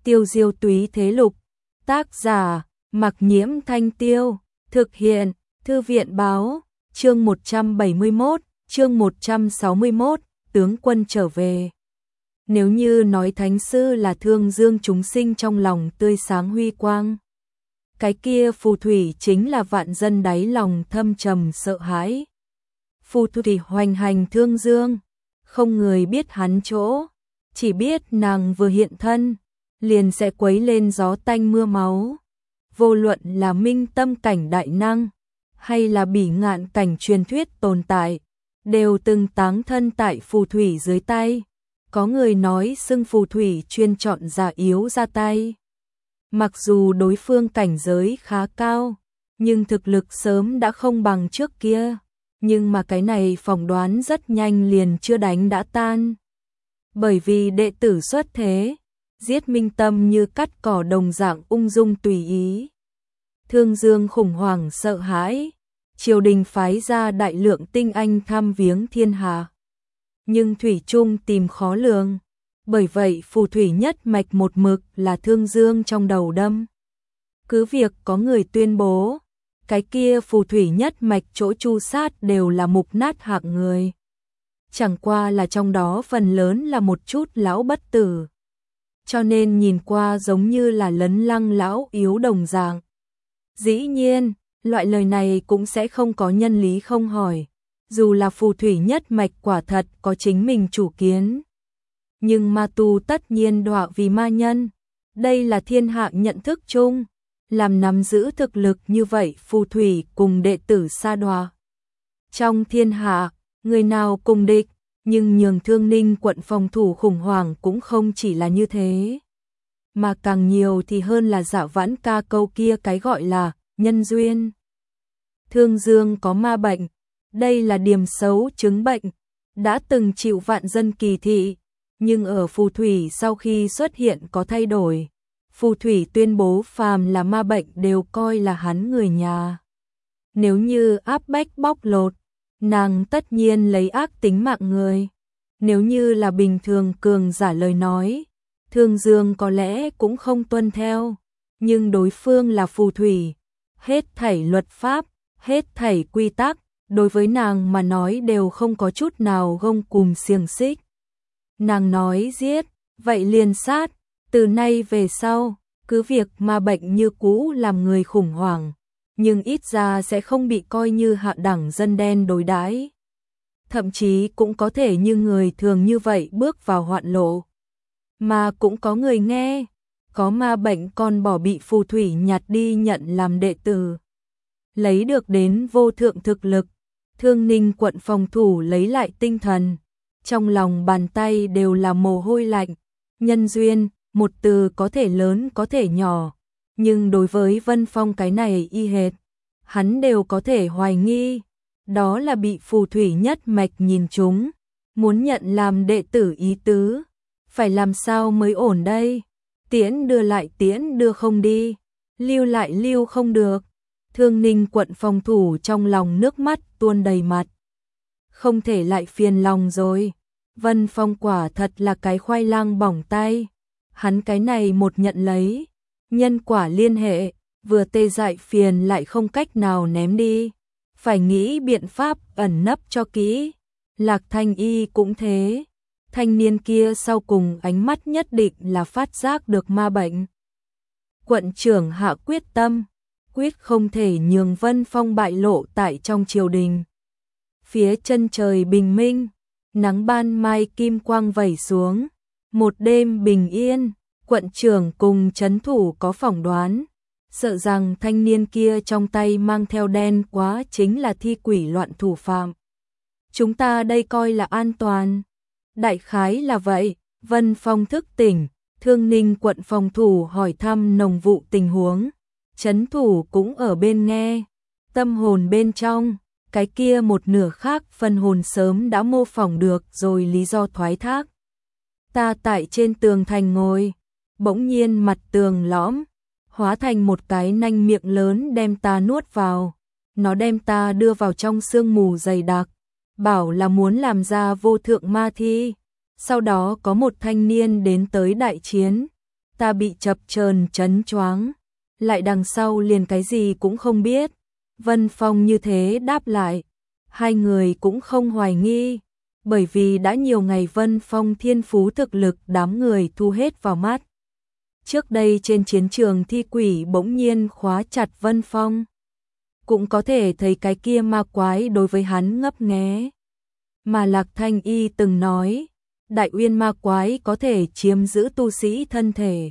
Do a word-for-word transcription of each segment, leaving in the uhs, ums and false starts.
Tiêu diêu túy thế lục. Tác giả, Mặc Nhiễm Thanh Tiêu. Thực hiện, Thư viện báo. Chương một trăm bảy mươi mốt, chương một trăm sáu mươi mốt, tướng quân trở về. Nếu như nói thánh sư là thương dương chúng sinh trong lòng tươi sáng huy quang, cái kia phù thủy chính là vạn dân đáy lòng thâm trầm sợ hãi. Phù thủy hoành hành thương dương, không người biết hắn chỗ, chỉ biết nàng vừa hiện thân, liền sẽ quấy lên gió tanh mưa máu. Vô luận là minh tâm cảnh đại năng, hay là bỉ ngạn cảnh truyền thuyết tồn tại, đều từng táng thân tại phù thủy dưới tay. Có người nói xưng phù thủy chuyên chọn già yếu ra tay. Mặc dù đối phương cảnh giới khá cao, nhưng thực lực sớm đã không bằng trước kia. Nhưng mà cái này phỏng đoán rất nhanh liền chưa đánh đã tan. Bởi vì đệ tử xuất thế, giết minh tâm như cắt cỏ đồng dạng ung dung tùy ý. Thương dương khủng hoảng sợ hãi, triều đình phái ra đại lượng tinh anh thăm viếng thiên hạ. Nhưng thủy chung tìm khó lường, bởi vậy phù thủy nhất mạch một mực là thương dương trong đầu đâm. Cứ việc có người tuyên bố, cái kia phù thủy nhất mạch chỗ chu sát đều là mục nát hạng người. Chẳng qua là trong đó phần lớn là một chút lão bất tử. Cho nên nhìn qua giống như là lấn lăng lão yếu đồng dạng. Dĩ nhiên, loại lời này cũng sẽ không có nhân lý không hỏi. Dù là phù thủy nhất mạch quả thật có chính mình chủ kiến. Nhưng ma tu tất nhiên đọa vì ma nhân. Đây là thiên hạ nhận thức chung. Làm nắm giữ thực lực như vậy phù thủy cùng đệ tử sa đọa. Trong thiên hạ, người nào cùng địch, nhưng nhường Thương Ninh quận phòng thủ khủng hoảng cũng không chỉ là như thế. Mà càng nhiều thì hơn là Dạ Vãn ca câu kia cái gọi là nhân duyên. Thương Dương có ma bệnh, đây là điểm xấu chứng bệnh, đã từng chịu vạn dân kỳ thị, nhưng ở phù thủy sau khi xuất hiện có thay đổi. Phù thủy tuyên bố phàm là ma bệnh đều coi là hắn người nhà. Nếu như áp bách bóc lột, nàng tất nhiên lấy ác tính mạng người. Nếu như là bình thường cường giả lời nói, Thương Dương có lẽ cũng không tuân theo. Nhưng đối phương là phù thủy, hết thảy luật pháp, hết thảy quy tắc, đối với nàng mà nói đều không có chút nào gông cùm xiềng xích. Nàng nói giết, vậy liền sát, từ nay về sau, cứ việc ma bệnh như cũ làm người khủng hoảng, nhưng ít ra sẽ không bị coi như hạ đẳng dân đen đối đãi. Thậm chí cũng có thể như người thường như vậy bước vào hoạn lộ. Mà cũng có người nghe, có ma bệnh còn bỏ bị phù thủy nhặt đi nhận làm đệ tử. Lấy được đến vô thượng thực lực, Thương Ninh quận phòng thủ lấy lại tinh thần. Trong lòng bàn tay đều là mồ hôi lạnh. Nhân duyên, một từ có thể lớn có thể nhỏ. Nhưng đối với Vân Phong cái này y hệt, hắn đều có thể hoài nghi. Đó là bị phù thủy nhất mạch nhìn trúng, muốn nhận làm đệ tử ý tứ. Phải làm sao mới ổn đây? Tiễn đưa lại tiễn đưa không đi, lưu lại lưu không được. Thương Ninh quận phòng thủ trong lòng nước mắt tuôn đầy mặt. Không thể lại phiền lòng rồi. Vân Phong quả thật là cái khoai lang bỏng tay. Hắn cái này một nhận lấy, nhân quả liên hệ, vừa tê dại phiền lại không cách nào ném đi. Phải nghĩ biện pháp ẩn nấp cho kỹ. Lạc Thanh Y cũng thế. Thanh niên kia sau cùng ánh mắt nhất định là phát giác được ma bệnh. Quận trưởng hạ quyết tâm, quyết không thể nhường Vân Phong bại lộ tại trong triều đình. Phía chân trời bình minh, nắng ban mai kim quang vẩy xuống, một đêm bình yên, quận trưởng cùng trấn thủ có phỏng đoán, sợ rằng thanh niên kia trong tay mang theo đen quá chính là thi quỷ loạn thủ phạm. Chúng ta đây coi là an toàn. Đại khái là vậy. Vân Phong thức tỉnh, Thương Ninh quận phòng thủ hỏi thăm nồng vụ tình huống. Trấn thủ cũng ở bên nghe. Tâm hồn bên trong, cái kia một nửa khác phân hồn sớm đã mô phỏng được rồi lý do thoái thác. Ta tại trên tường thành ngồi, bỗng nhiên mặt tường lõm, hóa thành một cái nanh miệng lớn đem ta nuốt vào. Nó đem ta đưa vào trong sương mù dày đặc, bảo là muốn làm ra vô thượng ma thi. Sau đó có một thanh niên đến tới đại chiến, ta bị chập chờn chấn choáng, lại đằng sau liền cái gì cũng không biết. Vân Phong như thế đáp lại, hai người cũng không hoài nghi, bởi vì đã nhiều ngày Vân Phong thiên phú thực lực đám người thu hết vào mắt. Trước đây trên chiến trường thi quỷ bỗng nhiên khóa chặt Vân Phong, cũng có thể thấy cái kia ma quái đối với hắn ngấp nghé. Mà Lạc Thanh Y từng nói, Đại Uyên ma quái có thể chiếm giữ tu sĩ thân thể.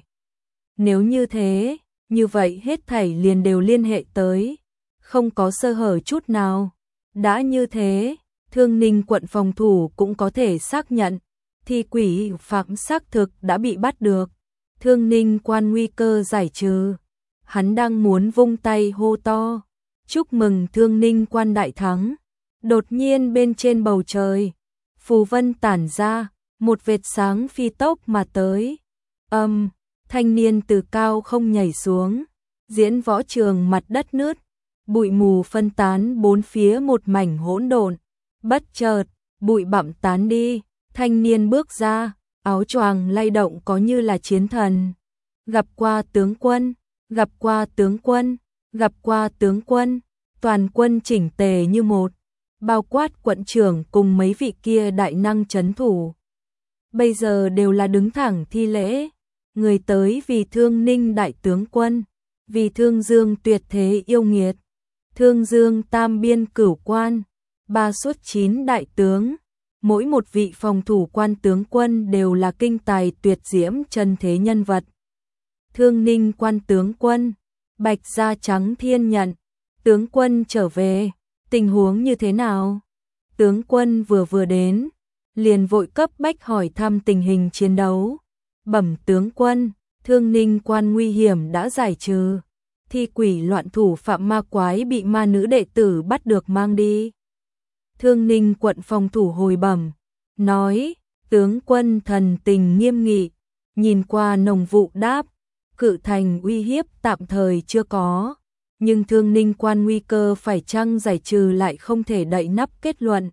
Nếu như thế, như vậy hết thảy liền đều liên hệ tới, không có sơ hở chút nào. Đã như thế, Thương Ninh quận phòng thủ cũng có thể xác nhận, thi quỷ phạm xác thực đã bị bắt được. Thương Ninh quan nguy cơ giải trừ. Hắn đang muốn vung tay hô to, chúc mừng Thương Ninh quan đại thắng. Đột nhiên bên trên bầu trời, phù vân tản ra, một vệt sáng phi tốc mà tới. Âm, thanh niên từ cao không nhảy xuống, diễn võ trường mặt đất nứt, bụi mù phân tán bốn phía một mảnh hỗn độn. Bất chợt, bụi bặm tán đi, thanh niên bước ra, áo choàng lay động có như là chiến thần. Gặp qua tướng quân, gặp qua tướng quân, gặp qua tướng quân, toàn quân chỉnh tề như một, bao quát quận trưởng cùng mấy vị kia đại năng trấn thủ. Bây giờ đều là đứng thẳng thi lễ, người tới vì Thương Ninh đại tướng quân, vì Thương Dương tuyệt thế yêu nghiệt, Thương Dương tam biên cửu quan, ba suốt chín đại tướng, mỗi một vị phòng thủ quan tướng quân đều là kinh tài tuyệt diễm chân thế nhân vật. Thương Ninh quan tướng quân, Bạch da trắng thiên nhận, tướng quân trở về, tình huống như thế nào? Tướng quân vừa vừa đến, liền vội cấp bách hỏi thăm tình hình chiến đấu. Bẩm tướng quân, Thương Ninh quan nguy hiểm đã giải trừ, thi quỷ loạn thủ phạm ma quái bị ma nữ đệ tử bắt được mang đi. Thương Ninh quận phòng thủ hồi bẩm, nói, tướng quân thần tình nghiêm nghị, nhìn qua nồng vụ đáp, Cự Thành uy hiếp tạm thời chưa có, nhưng Thương Ninh quan nguy cơ phải chăng giải trừ lại không thể đậy nắp kết luận.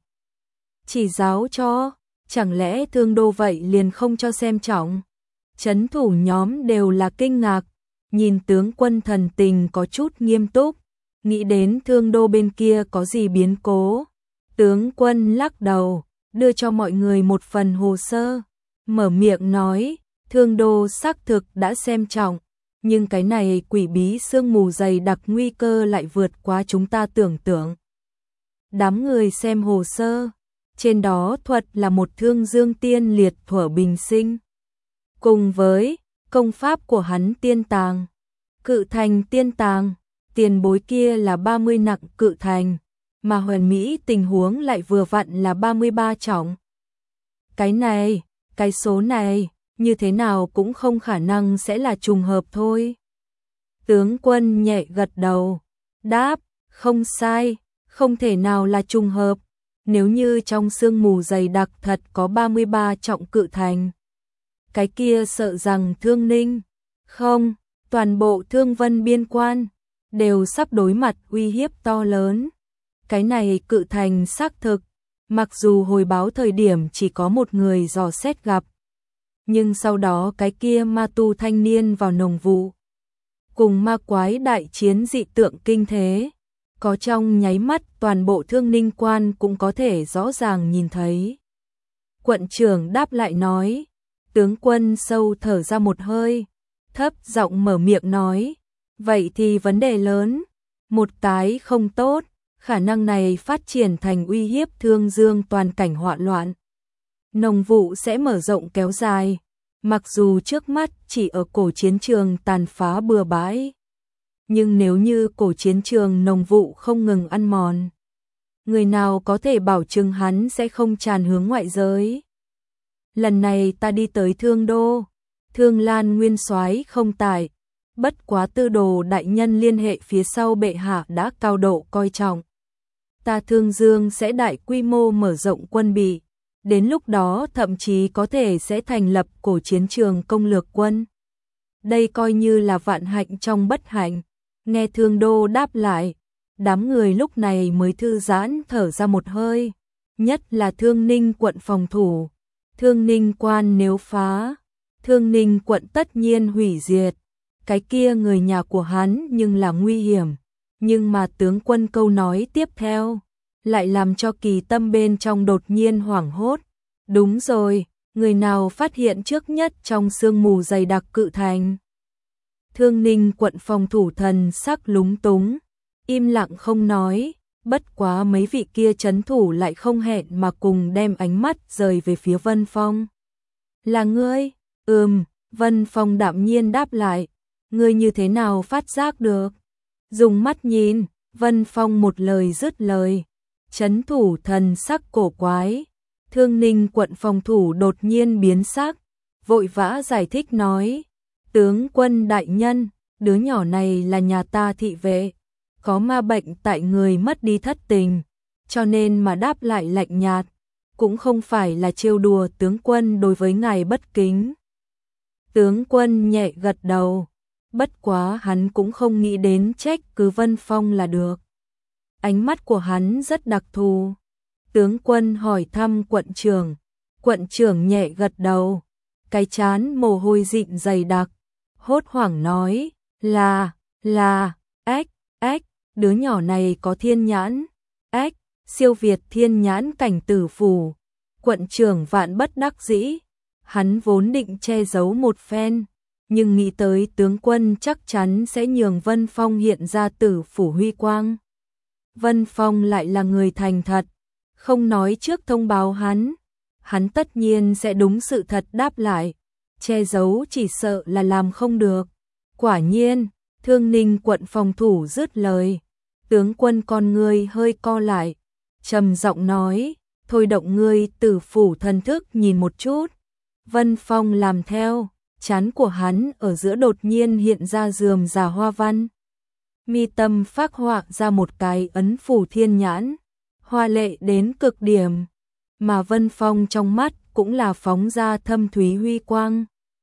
Chỉ giáo cho, chẳng lẽ Thương Đô vậy liền không cho xem trọng? Trấn thủ nhóm đều là kinh ngạc, nhìn tướng quân thần tình có chút nghiêm túc, nghĩ đến Thương Đô bên kia có gì biến cố. Tướng quân lắc đầu, đưa cho mọi người một phần hồ sơ, mở miệng nói, Thương Đô xác thực đã xem trọng, nhưng cái này quỷ bí sương mù dày đặc nguy cơ lại vượt quá chúng ta tưởng tượng. Đám người xem hồ sơ, trên đó thuật là một Thương Dương tiên liệt thuở bình sinh, cùng với công pháp của hắn tiên tàng, Cự Thành tiên tàng, tiền bối kia là ba mươi nặng Cự Thành, mà huyền mỹ tình huống lại vừa vặn là ba mươi ba trọng. Cái này, cái số này, như thế nào cũng không khả năng sẽ là trùng hợp thôi. Tướng quân nhẹ gật đầu, đáp, không sai, không thể nào là trùng hợp, nếu như trong sương mù dày đặc thật có ba mươi ba trọng Cự Thành. Cái kia sợ rằng Thương Ninh, không, toàn bộ Thương Vân biên quan, đều sắp đối mặt uy hiếp to lớn. Cái này Cự Thành xác thực, mặc dù hồi báo thời điểm chỉ có một người dò xét gặp, nhưng sau đó cái kia ma tu thanh niên vào nồng vụ, cùng ma quái đại chiến dị tượng kinh thế, có trong nháy mắt toàn bộ Thương Ninh quan cũng có thể rõ ràng nhìn thấy. Quận trưởng đáp lại nói, tướng quân sâu thở ra một hơi, thấp giọng mở miệng nói, vậy thì vấn đề lớn, một cái không tốt, khả năng này phát triển thành uy hiếp Thương Dương toàn cảnh họa loạn. Nồng vụ sẽ mở rộng kéo dài, mặc dù trước mắt chỉ ở cổ chiến trường tàn phá bừa bãi, nhưng nếu như cổ chiến trường nồng vụ không ngừng ăn mòn, người nào có thể bảo chứng hắn sẽ không tràn hướng ngoại giới. Lần này ta đi tới Thương Đô, Thương Lan nguyên soái không tại, bất quá Tư Đồ đại nhân liên hệ phía sau bệ hạ đã cao độ coi trọng. Ta Thương Dương sẽ đại quy mô mở rộng quân bị, đến lúc đó thậm chí có thể sẽ thành lập cổ chiến trường công lược quân. Đây coi như là vạn hạnh trong bất hạnh. Nghe Thương Đô đáp lại, đám người lúc này mới thư giãn thở ra một hơi, nhất là Thương Ninh quận phòng thủ. Thương Ninh quan nếu phá, Thương Ninh quận tất nhiên hủy diệt. Cái kia người nhà của hắn nhưng là nguy hiểm. Nhưng mà tướng quân câu nói tiếp theo lại làm cho Kỳ Tâm bên trong đột nhiên hoảng hốt. Đúng rồi, người nào phát hiện trước nhất trong sương mù dày đặc cự thành? Thương Ninh quận phòng thủ thần sắc lúng túng, im lặng không nói, bất quá mấy vị kia trấn thủ lại không hẹn mà cùng đem ánh mắt rời về phía Vân Phong. Là ngươi? Ừm, Vân Phong đạm nhiên đáp lại. Ngươi như thế nào phát giác được? Dùng mắt nhìn, Vân Phong một lời dứt lời. Trấn thủ thần sắc cổ quái. Thương Ninh quận phòng thủ đột nhiên biến sắc, vội vã giải thích nói. Tướng quân đại nhân, đứa nhỏ này là nhà ta thị vệ, có ma bệnh tại người mất đi thất tình, cho nên mà đáp lại lạnh nhạt, cũng không phải là trêu đùa tướng quân đối với ngài bất kính. Tướng quân nhẹ gật đầu, bất quá hắn cũng không nghĩ đến trách cứ Vân Phong là được. Ánh mắt của hắn rất đặc thù. Tướng quân hỏi thăm quận trưởng, quận trưởng nhẹ gật đầu, cái trán mồ hôi dịn dày đặc, hốt hoảng nói, là, là, ách, ách, đứa nhỏ này có thiên nhãn, ách, siêu việt thiên nhãn cảnh tử phủ. Quận trưởng vạn bất đắc dĩ, hắn vốn định che giấu một phen, nhưng nghĩ tới tướng quân chắc chắn sẽ nhường Vân Phong hiện ra tử phủ huy quang. Vân Phong lại là người thành thật, không nói trước thông báo hắn, hắn tất nhiên sẽ đúng sự thật đáp lại, che giấu chỉ sợ là làm không được. Quả nhiên, Thương Ninh quận phòng thủ dứt lời, tướng quân con ngươi hơi co lại, trầm giọng nói, thôi động ngươi tử phủ thần thức nhìn một chút. Vân Phong làm theo, trán của hắn ở giữa đột nhiên hiện ra rườm rà hoa văn. Mi tâm phác họa ra một cái ấn phủ thiên nhãn, hoa lệ đến cực điểm, mà Vân Phong trong mắt cũng là phóng ra thâm thúy huy quang.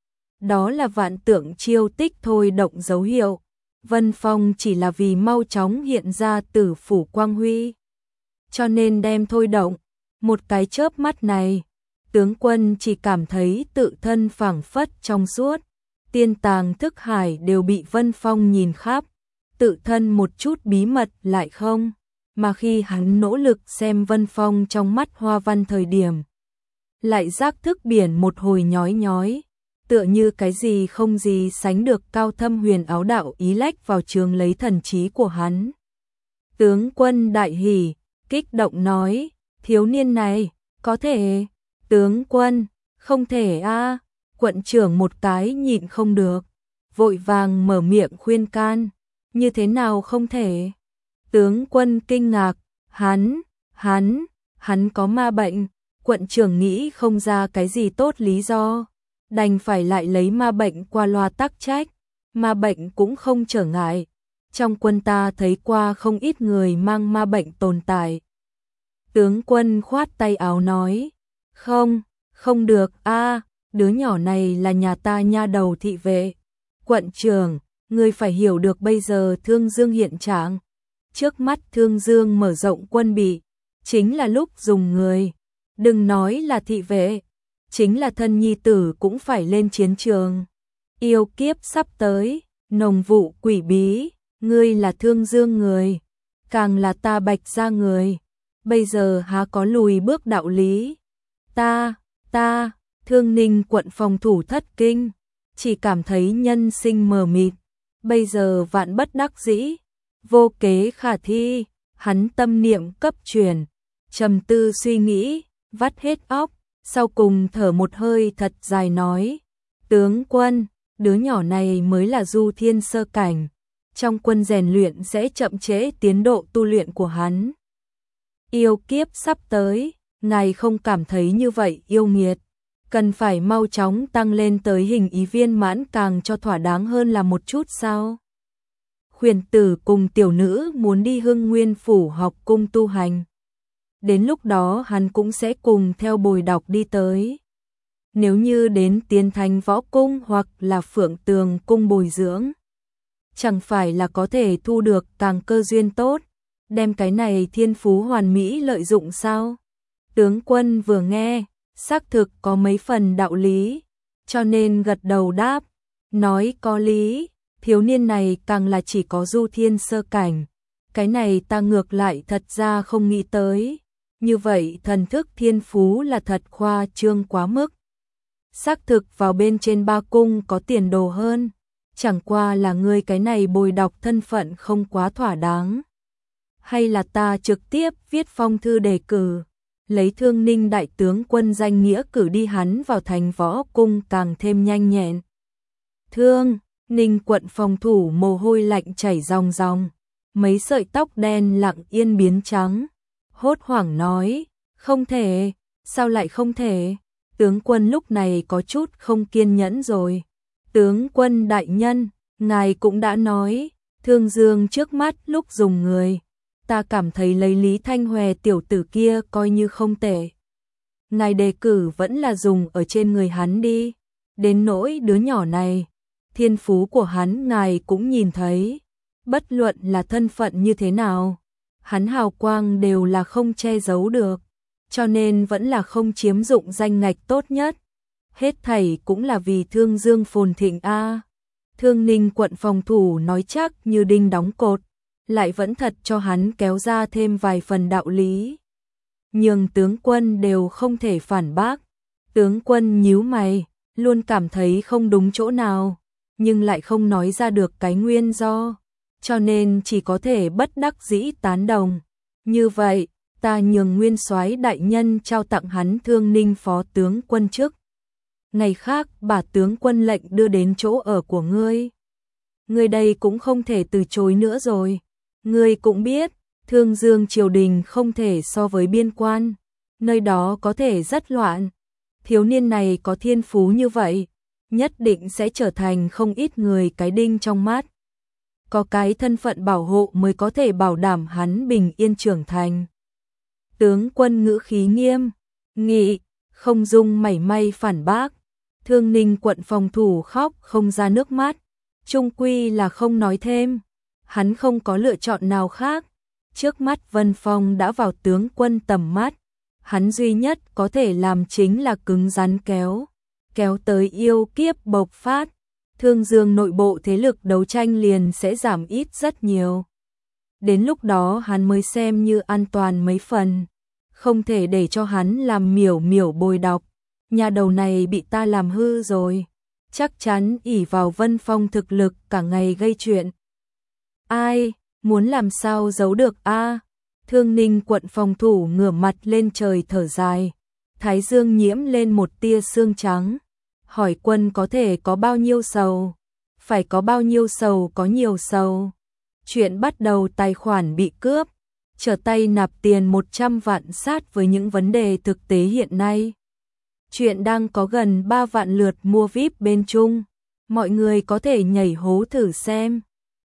Đó là vạn tượng chiêu tích thôi động dấu hiệu, Vân Phong chỉ là vì mau chóng hiện ra tử phủ quang huy, cho nên đem thôi động. Một cái chớp mắt này, tướng quân chỉ cảm thấy tự thân phảng phất trong suốt, tiên tàng thức hải đều bị Vân Phong nhìn khắp, tự thân một chút bí mật lại không, mà khi hắn nỗ lực xem Vân Phong trong mắt hoa văn thời điểm, lại giác thức biển một hồi nhói nhói, tựa như cái gì không gì sánh được cao thâm huyền áo đạo ý lách vào trường lấy thần trí của hắn. Tướng quân đại hỉ, kích động nói, thiếu niên này, có thể, tướng quân, không thể a. Quận trưởng một cái nhịn không được, vội vàng mở miệng khuyên can, như thế nào không thể? Tướng quân kinh ngạc, hắn, hắn, hắn có ma bệnh, quận trưởng nghĩ không ra cái gì tốt lý do, đành phải lại lấy ma bệnh qua loa tắc trách, ma bệnh cũng không trở ngại, trong quân ta thấy qua không ít người mang ma bệnh tồn tại. Tướng quân khoát tay áo nói, không, không được a, đứa nhỏ này là nhà ta nha đầu thị vệ. Quận trưởng, ngươi phải hiểu được bây giờ Thương Dương hiện trạng. Trước mắt Thương Dương mở rộng quân bị, chính là lúc dùng người. Đừng nói là thị vệ, chính là thân nhi tử cũng phải lên chiến trường. Yêu kiếp sắp tới, nồng vụ quỷ bí, ngươi là Thương Dương người, càng là ta Bạch Gia người. Bây giờ há có lùi bước đạo lý. Ta, ta, Thương Ninh quận phòng thủ thất kinh, chỉ cảm thấy nhân sinh mờ mịt, bây giờ vạn bất đắc dĩ, vô kế khả thi, hắn tâm niệm cấp chuyển, trầm tư suy nghĩ, vắt hết óc, sau cùng thở một hơi thật dài nói, tướng quân, đứa nhỏ này mới là du thiên sơ cảnh, trong quân rèn luyện sẽ chậm trễ tiến độ tu luyện của hắn. Yêu kiếp sắp tới, ngài không cảm thấy như vậy yêu nghiệt, cần phải mau chóng tăng lên tới hình ý viên mãn càng cho thỏa đáng hơn là một chút sao? Khuyển tử cùng tiểu nữ muốn đi Hưng Nguyên phủ học cung tu hành. Đến lúc đó hắn cũng sẽ cùng theo bồi đọc đi tới. Nếu như đến Tiên Thành võ cung hoặc là Phượng Tường cung bồi dưỡng, chẳng phải là có thể thu được càng cơ duyên tốt, đem cái này thiên phú hoàn mỹ lợi dụng sao? Tướng quân vừa nghe, xác thực có mấy phần đạo lý, cho nên gật đầu đáp, nói có lý, thiếu niên này càng là chỉ có du thiên sơ cảnh. Cái này ta ngược lại thật ra không nghĩ tới. Như vậy thần thức thiên phú là thật khoa trương quá mức. Xác thực vào bên trên ba cung có tiền đồ hơn. Chẳng qua là ngươi cái này bồi đọc thân phận không quá thỏa đáng. Hay là ta trực tiếp viết phong thư đề cử, lấy Thương Ninh đại tướng quân danh nghĩa cử đi hắn vào thành võ cung càng thêm nhanh nhẹn. Thương Ninh quận phòng thủ mồ hôi lạnh chảy ròng ròng, mấy sợi tóc đen lặng yên biến trắng, hốt hoảng nói, không thể, sao lại không thể? Tướng quân lúc này có chút không kiên nhẫn rồi. Tướng quân đại nhân, ngài cũng đã nói, Thương Dương trước mắt lúc dùng người, ta cảm thấy lấy Lý Thanh Hòe tiểu tử kia coi như không tệ. Ngài đề cử vẫn là dùng ở trên người hắn đi, đến nỗi đứa nhỏ này, thiên phú của hắn ngài cũng nhìn thấy, bất luận là thân phận như thế nào, hắn hào quang đều là không che giấu được, cho nên vẫn là không chiếm dụng danh ngạch tốt nhất. Hết thảy cũng là vì Thương Dương phồn thịnh a. Thương Ninh quận phòng thủ nói chắc như đinh đóng cột, lại vẫn thật cho hắn kéo ra thêm vài phần đạo lý. Nhưng tướng quân đều không thể phản bác. Tướng quân nhíu mày, luôn cảm thấy không đúng chỗ nào, nhưng lại không nói ra được cái nguyên do, cho nên chỉ có thể bất đắc dĩ tán đồng. Như vậy, ta nhường Nguyên Soái đại nhân trao tặng hắn Thương Ninh phó tướng quân chức. Ngày khác bà tướng quân lệnh đưa đến chỗ ở của ngươi. Ngươi đây cũng không thể từ chối nữa rồi. Ngươi cũng biết, Thương Dương triều đình không thể so với biên quan, nơi đó có thể rất loạn. Thiếu niên này có thiên phú như vậy, nhất định sẽ trở thành không ít người cái đinh trong mắt. Có cái thân phận bảo hộ mới có thể bảo đảm hắn bình yên trưởng thành. Tướng quân ngữ khí nghiêm nghị, không dung mảy may phản bác. Thương Ninh quận phòng thủ khóc không ra nước mắt, chung quy là không nói thêm. Hắn không có lựa chọn nào khác. Trước mắt Vân Phong đã vào tướng quân tầm mắt, hắn duy nhất có thể làm chính là cứng rắn kéo, kéo tới yêu kiếp bộc phát. Thương Dương nội bộ thế lực đấu tranh liền sẽ giảm ít rất nhiều. Đến lúc đó hắn mới xem như an toàn mấy phần, không thể để cho hắn làm miểu miểu bồi đọc. Nhà đầu này bị ta làm hư rồi, chắc chắn ỷ vào Vân Phong thực lực cả ngày gây chuyện. Ai, muốn làm sao giấu được a? Thương Ninh quận phòng thủ ngửa mặt lên trời thở dài, thái dương nhiễm lên một tia sương trắng. Hỏi quân có thể có bao nhiêu sầu? Phải có bao nhiêu sầu có nhiều sầu. Chuyện bắt đầu tài khoản bị cướp, trở tay nạp tiền một trăm vạn sát với những vấn đề thực tế hiện nay. Chuyện đang có gần ba vạn lượt mua vi ai pi bên Trung. Mọi người có thể nhảy hố thử xem.